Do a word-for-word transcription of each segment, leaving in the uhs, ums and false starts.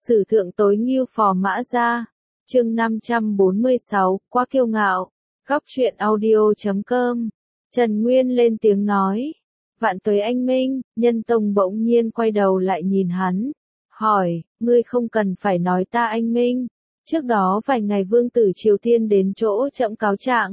Sử thượng tối ngưu phò mã gia. Chương năm trăm bốn mươi sáu, quá kiêu ngạo. Góc truyện audio chấm com. Trần Nguyên lên tiếng nói. Vạn tuế anh minh. Nhân Tông bỗng nhiên quay đầu lại nhìn hắn. Hỏi, ngươi không cần phải nói ta anh minh. Trước đó vài ngày vương tử Triều Tiên đến chỗ trẫm cáo trạng.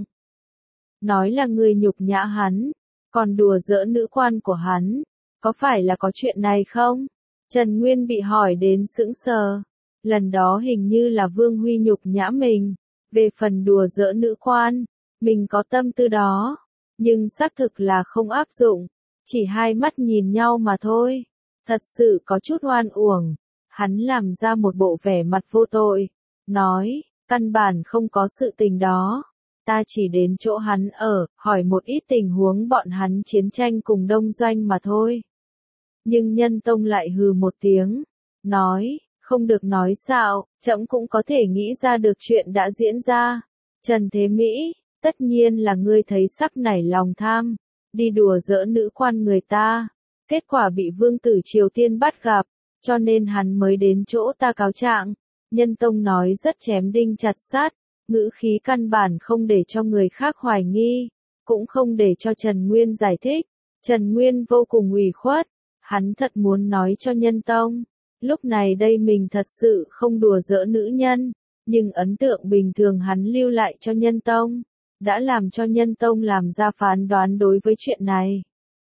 Nói là ngươi nhục nhã hắn. Còn đùa giỡn nữ quan của hắn. Có phải là có chuyện này không? Trần Nguyên bị hỏi đến sững sờ. Lần đó hình như là Vương Huy nhục nhã mình. Về phần đùa giỡn nữ quan, mình có tâm tư đó. Nhưng xác thực là không áp dụng. Chỉ hai mắt nhìn nhau mà thôi. Thật sự có chút oan uổng. Hắn làm ra một bộ vẻ mặt vô tội. Nói, căn bản không có sự tình đó. Ta chỉ đến chỗ hắn ở, hỏi một ít tình huống bọn hắn chiến tranh cùng Đông Doanh mà thôi. Nhưng Nhân Tông lại hừ một tiếng, nói, không được nói xạo, trẫm cũng có thể nghĩ ra được chuyện đã diễn ra. Trần Thế Mỹ, tất nhiên là ngươi thấy sắc nảy lòng tham, đi đùa giỡn nữ quan người ta, kết quả bị vương tử Triều Tiên bắt gặp, cho nên hắn mới đến chỗ ta cáo trạng. Nhân Tông nói rất chém đinh chặt sắt, ngữ khí căn bản không để cho người khác hoài nghi, cũng không để cho Trần Nguyên giải thích. Trần Nguyên vô cùng ủy khuất. Hắn thật muốn nói cho Nhân Tông, lúc này đây mình thật sự không đùa giỡn nữ nhân, nhưng ấn tượng bình thường hắn lưu lại cho Nhân Tông, đã làm cho Nhân Tông làm ra phán đoán đối với chuyện này.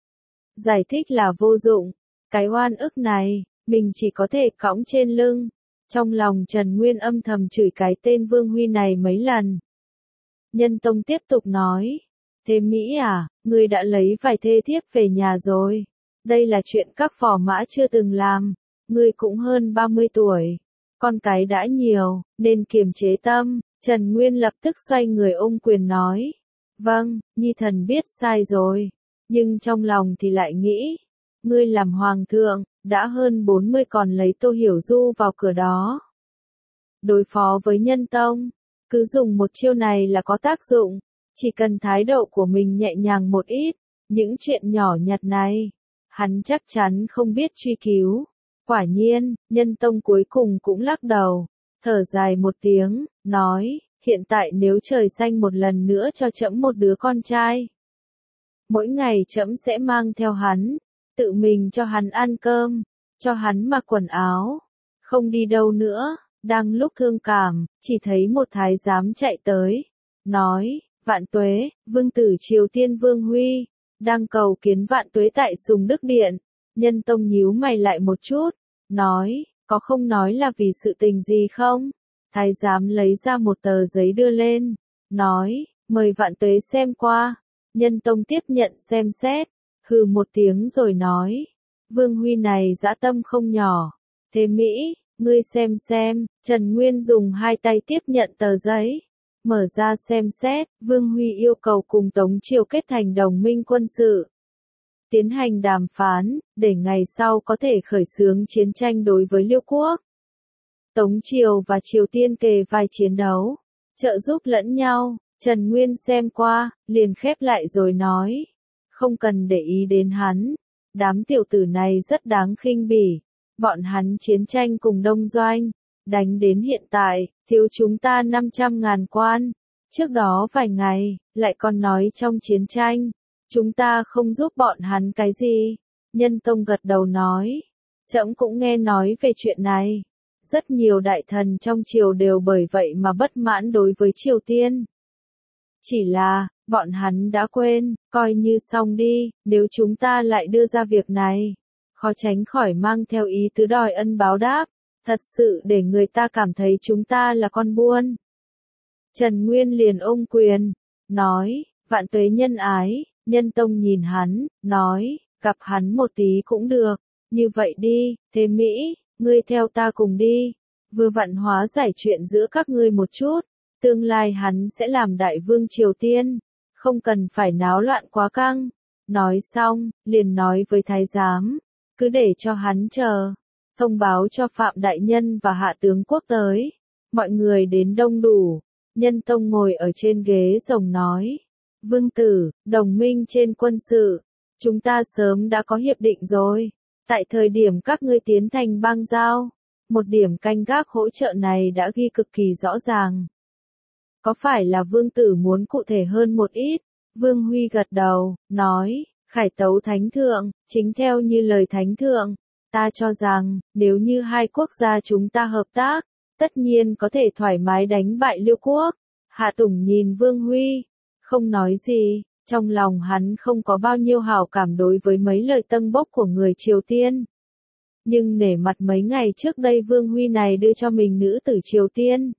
Giải thích là vô dụng, cái oan ức này, mình chỉ có thể cõng trên lưng. Trong lòng Trần Nguyên âm thầm chửi cái tên Vương Huy này mấy lần. Nhân Tông tiếp tục nói, Thế Mỹ à, ngươi đã lấy vài thê thiếp về nhà rồi. Đây là chuyện các phò mã chưa từng làm, ngươi cũng hơn ba mươi tuổi, con cái đã nhiều, nên kiềm chế tâm. Trần Nguyên lập tức xoay người ôm quyền nói, vâng, nhi thần biết sai rồi, nhưng trong lòng thì lại nghĩ, ngươi làm hoàng thượng, đã hơn bốn mươi còn lấy Tô Hiểu Du vào cửa đó. Đối phó với Nhân Tông, cứ dùng một chiêu này là có tác dụng, chỉ cần thái độ của mình nhẹ nhàng một ít, những chuyện nhỏ nhặt này hắn chắc chắn không biết truy cứu. Quả nhiên, Nhân Tông cuối cùng cũng lắc đầu, thở dài một tiếng, nói, hiện tại nếu trời xanh một lần nữa cho trẫm một đứa con trai. Mỗi ngày trẫm sẽ mang theo hắn, tự mình cho hắn ăn cơm, cho hắn mặc quần áo, không đi đâu nữa. Đang lúc thương cảm, chỉ thấy một thái giám chạy tới, nói, vạn tuế, vương tử Triều Tiên Vương Huy đang cầu kiến vạn tuế tại Sùng Đức Điện. Nhân Tông nhíu mày lại một chút, nói, có không nói là vì sự tình gì không? Thái giám lấy ra một tờ giấy đưa lên, nói, mời vạn tuế xem qua. Nhân Tông tiếp nhận xem xét, hừ một tiếng rồi nói, Vương Huy này dã tâm không nhỏ. Thế Mỹ, ngươi xem xem. Trần Nguyên dùng hai tay tiếp nhận tờ giấy. Mở ra xem xét, Vương Huy yêu cầu cùng Tống Triều kết thành đồng minh quân sự. Tiến hành đàm phán, để ngày sau có thể khởi xướng chiến tranh đối với Liêu Quốc. Tống Triều và Triều Tiên kề vai chiến đấu, trợ giúp lẫn nhau. Trần Nguyên xem qua, liền khép lại rồi nói, không cần để ý đến hắn. Đám tiểu tử này rất đáng khinh bỉ. Bọn hắn chiến tranh cùng Đông Doanh, đánh đến hiện tại, thiếu chúng ta năm trăm ngàn quan. Trước đó vài ngày, lại còn nói trong chiến tranh, chúng ta không giúp bọn hắn cái gì. Nhân Tông gật đầu nói, trẫm cũng nghe nói về chuyện này. Rất nhiều đại thần trong triều đều bởi vậy mà bất mãn đối với Triều Tiên. Chỉ là, bọn hắn đã quên, coi như xong đi, nếu chúng ta lại đưa ra việc này, khó tránh khỏi mang theo ý tứ đòi ân báo đáp, thật sự để người ta cảm thấy chúng ta là con buôn. Trần Nguyên liền ôm quyền, nói, vạn tuế nhân ái. Nhân Tông nhìn hắn, nói, gặp hắn một tí cũng được, như vậy đi, Thế Mỹ, ngươi theo ta cùng đi, vừa vặn hóa giải chuyện giữa các ngươi một chút, tương lai hắn sẽ làm đại vương Triều Tiên, không cần phải náo loạn quá căng. Nói xong, liền nói với thái giám, cứ để cho hắn chờ, thông báo cho Phạm Đại Nhân và Hạ Tướng Quốc tới. Mọi người đến đông đủ. Nhân Tông ngồi ở trên ghế rồng nói, vương tử, đồng minh trên quân sự, chúng ta sớm đã có hiệp định rồi. Tại thời điểm các ngươi tiến thành bang giao, Một điểm canh gác hỗ trợ này đã ghi cực kỳ rõ ràng. Có phải là vương tử muốn cụ thể hơn một ít? Vương Huy gật đầu, nói, khải tấu thánh thượng, chính theo như lời thánh thượng, ta cho rằng, nếu như hai quốc gia chúng ta hợp tác, tất nhiên có thể thoải mái đánh bại Liêu quốc. Hạ Tùng nhìn Vương Huy, không nói gì, trong lòng hắn không có bao nhiêu hảo cảm đối với mấy lời tâng bốc của người Triều Tiên. Nhưng nể mặt mấy ngày trước đây Vương Huy này đưa cho mình nữ tử Triều Tiên.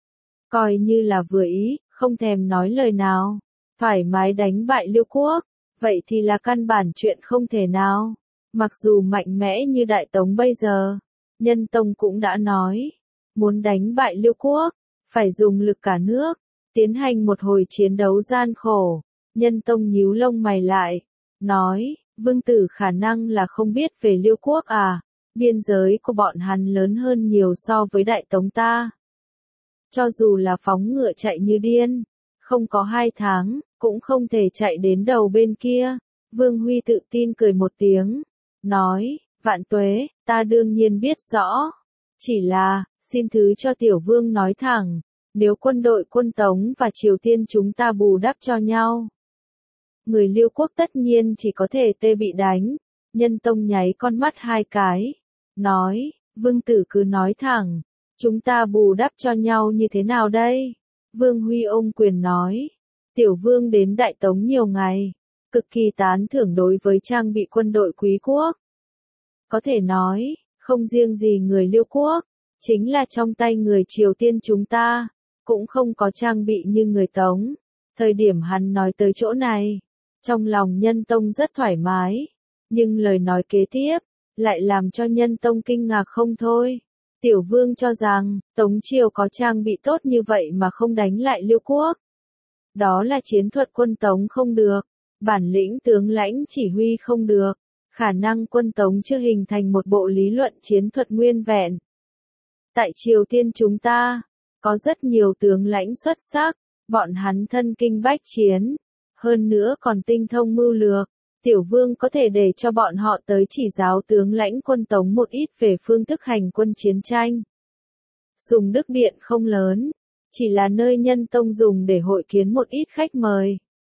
Coi như là vừa ý, không thèm nói lời nào, thoải mái đánh bại Liêu quốc, vậy thì là căn bản chuyện không thể nào. Mặc dù mạnh mẽ như Đại Tống bây giờ, Nhân Tông cũng đã nói, muốn đánh bại Liêu quốc, phải dùng lực cả nước, tiến hành một hồi chiến đấu gian khổ. Nhân Tông nhíu lông mày lại, nói, vương tử khả năng là không biết về Liêu quốc à, biên giới của bọn hắn lớn hơn nhiều so với Đại Tống ta. Cho dù là phóng ngựa chạy như điên, không có hai tháng, cũng không thể chạy đến đầu bên kia. Vương Huy tự tin cười một tiếng, nói, vạn tuế, ta đương nhiên biết rõ. Chỉ là, xin thứ cho tiểu vương nói thẳng, nếu quân đội quân Tống và Triều Tiên chúng ta bù đắp cho nhau, người Liêu quốc tất nhiên chỉ có thể tê bị đánh. Nhân Tông nháy con mắt hai cái, nói, vương tử cứ nói thẳng, chúng ta bù đắp cho nhau như thế nào đây? Vương Huy ôm quyền nói, tiểu vương đến Đại Tống nhiều ngày, cực kỳ tán thưởng đối với trang bị quân đội quý quốc. Có thể nói, không riêng gì người Liêu quốc, chính là trong tay người Triều Tiên chúng ta, cũng không có trang bị như người Tống. Thời điểm hắn nói tới chỗ này, trong lòng Nhân Tông rất thoải mái, nhưng lời nói kế tiếp, lại làm cho Nhân Tông kinh ngạc không thôi. Tiểu vương cho rằng, Tống Triều có trang bị tốt như vậy mà không đánh lại Liêu quốc. Đó là chiến thuật quân Tống không được, bản lĩnh tướng lãnh chỉ huy không được, khả năng quân Tống chưa hình thành một bộ lý luận chiến thuật nguyên vẹn. Tại Triều Tiên chúng ta, có rất nhiều tướng lãnh xuất sắc, bọn hắn thân kinh bách chiến, hơn nữa còn tinh thông mưu lược. Tiểu vương có thể để cho bọn họ tới chỉ giáo tướng lãnh quân Tống một ít về phương thức hành quân chiến tranh. Sùng Đức Điện không lớn, chỉ là nơi Nhân Tông dùng để hội kiến một ít khách mời.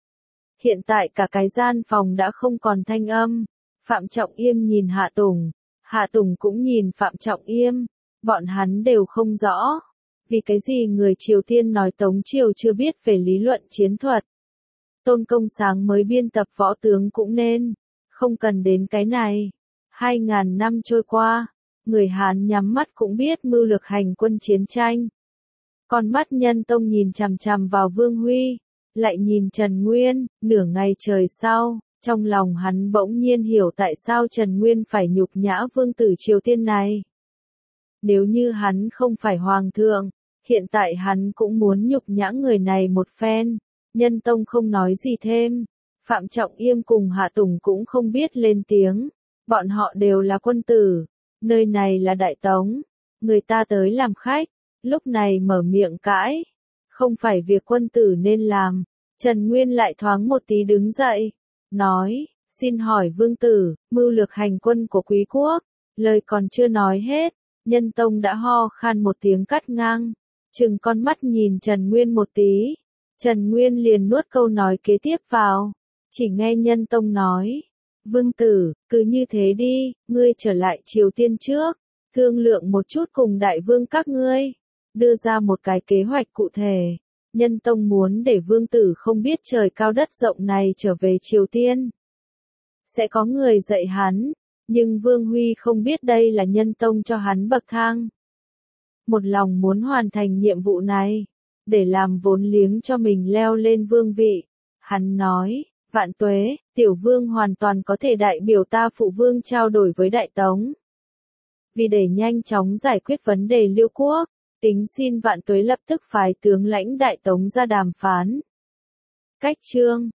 Hiện tại cả cái gian phòng đã không còn thanh âm. Phạm Trọng Yêm nhìn Hạ Tùng, Hạ Tùng cũng nhìn Phạm Trọng Yêm, bọn hắn đều không rõ, vì cái gì người Triều Tiên nói Tống Triều chưa biết về lý luận chiến thuật. Tôn Công Sáng mới biên tập võ tướng cũng nên, không cần đến cái này. Hai ngàn năm trôi qua, người Hán nhắm mắt cũng biết mưu lược hành quân chiến tranh. Con mắt Nhân Tông nhìn chằm chằm vào Vương Huy, lại nhìn Trần Nguyên, nửa ngày trời sau, trong lòng hắn bỗng nhiên hiểu tại sao Trần Nguyên phải nhục nhã vương tử Triều Tiên này. Nếu như hắn không phải hoàng thượng, hiện tại hắn cũng muốn nhục nhã người này một phen. Nhân Tông không nói gì thêm, Phạm Trọng Yêm cùng Hạ Tùng cũng không biết lên tiếng, bọn họ đều là quân tử, nơi này là Đại Tống, người ta tới làm khách, lúc này mở miệng cãi, không phải việc quân tử nên làm. Trần Nguyên lại thoáng một tí đứng dậy, nói, xin hỏi vương tử, mưu lược hành quân của quý quốc, lời còn chưa nói hết, Nhân Tông đã ho khan một tiếng cắt ngang, chừng con mắt nhìn Trần Nguyên một tí. Trần Nguyên liền nuốt câu nói kế tiếp vào, chỉ nghe Nhân Tông nói, vương tử, cứ như thế đi, ngươi trở lại Triều Tiên trước, thương lượng một chút cùng đại vương các ngươi, đưa ra một cái kế hoạch cụ thể. Nhân Tông muốn để vương tử không biết trời cao đất rộng này trở về Triều Tiên. Sẽ có người dạy hắn, nhưng Vương Huy không biết đây là Nhân Tông cho hắn bậc thang. Một lòng muốn hoàn thành nhiệm vụ này, để làm vốn liếng cho mình leo lên vương vị. Hắn nói, vạn tuế, tiểu vương hoàn toàn có thể đại biểu ta phụ vương trao đổi với Đại Tống. Vì để nhanh chóng giải quyết vấn đề Liêu quốc, tính xin vạn tuế lập tức phái tướng lãnh Đại Tống ra đàm phán. Cách chương